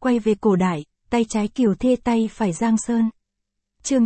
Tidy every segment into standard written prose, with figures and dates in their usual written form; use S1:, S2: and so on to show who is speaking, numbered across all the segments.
S1: quay về cổ đại, tay trái Kiều Thê tay phải Giang Sơn. Chương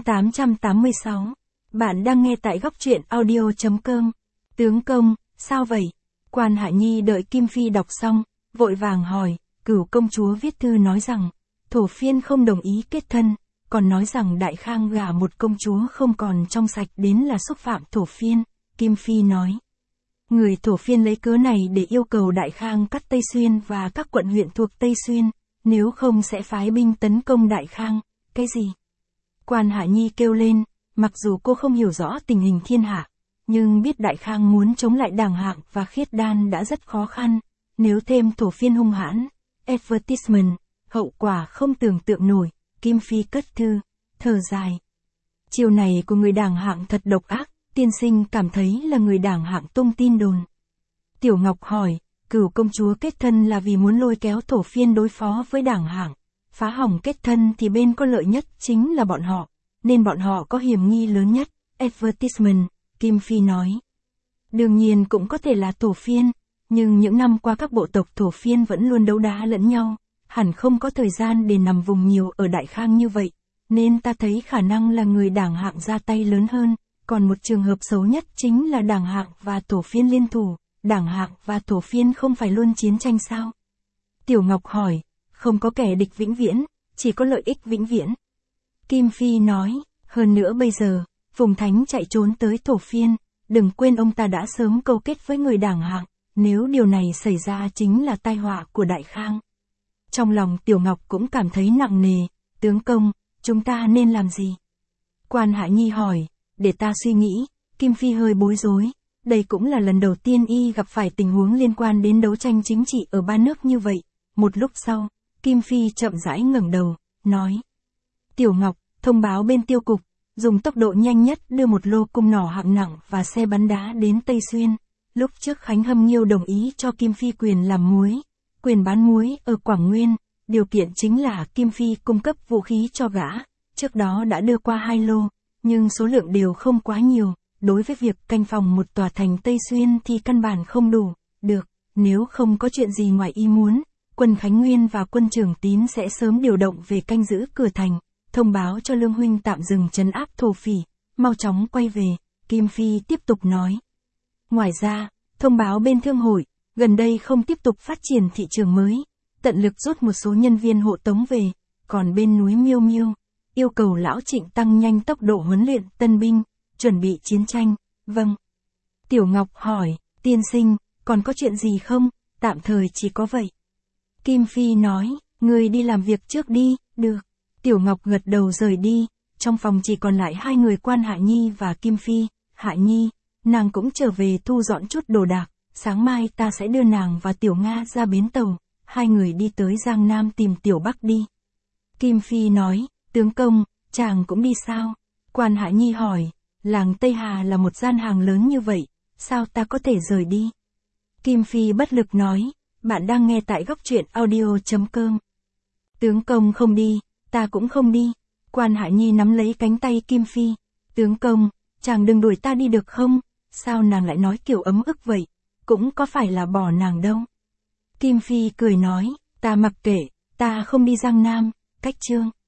S1: 886. Bạn đang nghe tại góc truyện audio.com. Tướng công, sao vậy? Quan Hạ Nhi đợi Kim Phi đọc xong, vội vàng hỏi, Cửu công chúa viết thư nói rằng, Thổ Phiên không đồng ý kết thân, còn nói rằng Đại Khang gả một công chúa không còn trong sạch đến là xúc phạm Thổ Phiên. Kim Phi nói, người Thổ Phiên lấy cớ này để yêu cầu Đại Khang cắt Tây Xuyên và các quận huyện thuộc Tây Xuyên, nếu không sẽ phái binh tấn công Đại Khang. Cái gì? Quan Hạ Nhi kêu lên, mặc dù cô không hiểu rõ tình hình thiên hạ, nhưng biết Đại Khang muốn chống lại Đàng Hạng và Khiết Đan đã rất khó khăn, nếu thêm Thổ Phiên hung hãn, advertisement, hậu quả không tưởng tượng nổi. Kim Phi cất thư, thở dài. Chiều này của người Đàng Hạng thật độc ác, tiên sinh cảm thấy là người Đàng Hạng tung tin đồn. Tiểu Ngọc hỏi, Cửu công chúa kết thân là vì muốn lôi kéo Thổ Phiên đối phó với Đàng Hạng, phá hỏng kết thân thì bên có lợi nhất chính là bọn họ, nên bọn họ có hiểm nghi lớn nhất. Advertisement, Kim Phi nói. Đương nhiên cũng có thể là Thổ Phiên, nhưng những năm qua các bộ tộc Thổ Phiên vẫn luôn đấu đá lẫn nhau, hẳn không có thời gian để nằm vùng nhiều ở Đại Khang như vậy, nên ta thấy khả năng là người Đàng Hạng ra tay lớn hơn, còn một trường hợp xấu nhất chính là Đàng Hạng và Thổ Phiên liên thủ. Đàng Hạng và Thổ Phiên không phải luôn chiến tranh sao? Tiểu Ngọc hỏi, không có kẻ địch vĩnh viễn, chỉ có lợi ích vĩnh viễn. Kim Phi nói, hơn nữa bây giờ, Phùng Thánh chạy trốn tới Thổ Phiên, đừng quên ông ta đã sớm câu kết với người Đàng Hạng, nếu điều này xảy ra chính là tai họa của Đại Khang. Trong lòng Tiểu Ngọc cũng cảm thấy nặng nề, tướng công, chúng ta nên làm gì? Quan Hạ Nhi hỏi, để ta suy nghĩ. Kim Phi hơi bối rối, đây cũng là lần đầu tiên y gặp phải tình huống liên quan đến đấu tranh chính trị ở ba nước như vậy. Một lúc sau, Kim Phi chậm rãi ngẩng đầu, nói. Tiểu Ngọc, thông báo bên tiêu cục, dùng tốc độ nhanh nhất đưa một lô cung nỏ hạng nặng và xe bắn đá đến Tây Xuyên. Lúc trước Khánh Hâm Nghiêu đồng ý cho Kim Phi quyền làm muối, quyền bán muối ở Quảng Nguyên, điều kiện chính là Kim Phi cung cấp vũ khí cho gã. Trước đó đã đưa qua 2 lô, nhưng số lượng đều không quá nhiều. Đối với việc canh phòng một tòa thành Tây Xuyên thì căn bản không đủ. Được, nếu không có chuyện gì ngoài ý muốn, quân Khánh Nguyên và quân Trường Tín sẽ sớm điều động về canh giữ cửa thành, thông báo cho Lương huynh tạm dừng trấn áp thổ phỉ, mau chóng quay về. Kim Phi tiếp tục nói. Ngoài ra, thông báo bên thương hội, gần đây không tiếp tục phát triển thị trường mới, tận lực rút một số nhân viên hộ tống về, còn bên núi Miêu Miêu, yêu cầu lão Trịnh tăng nhanh tốc độ huấn luyện tân binh, chuẩn bị chiến tranh. Vâng. Tiểu Ngọc hỏi, tiên sinh, còn có chuyện gì không? Tạm thời chỉ có vậy. Kim Phi nói, người đi làm việc trước đi. Được. Tiểu Ngọc gật đầu rời đi, trong phòng chỉ còn lại 2 người Quan Hạ Nhi và Kim Phi. Hạ Nhi, nàng cũng trở về thu dọn chút đồ đạc, sáng mai ta sẽ đưa nàng và Tiểu Nga ra bến tàu. 2 người đi tới Giang Nam tìm Tiểu Bắc đi. Kim Phi nói, tướng công, chàng cũng đi sao? Quan Hạ Nhi hỏi, làng Tây Hà là một gian hàng lớn như vậy, sao ta có thể rời đi? Kim Phi bất lực nói, bạn đang nghe tại góc truyện audio.com. Tướng công không đi, ta cũng không đi. Quan Hạ Nhi nắm lấy cánh tay Kim Phi, tướng công, chàng đừng đuổi ta đi được không? Sao nàng lại nói kiểu ấm ức vậy? Cũng có phải là bỏ nàng đâu. Kim Phi cười nói, ta mặc kệ, ta không đi Giang Nam. Cách chương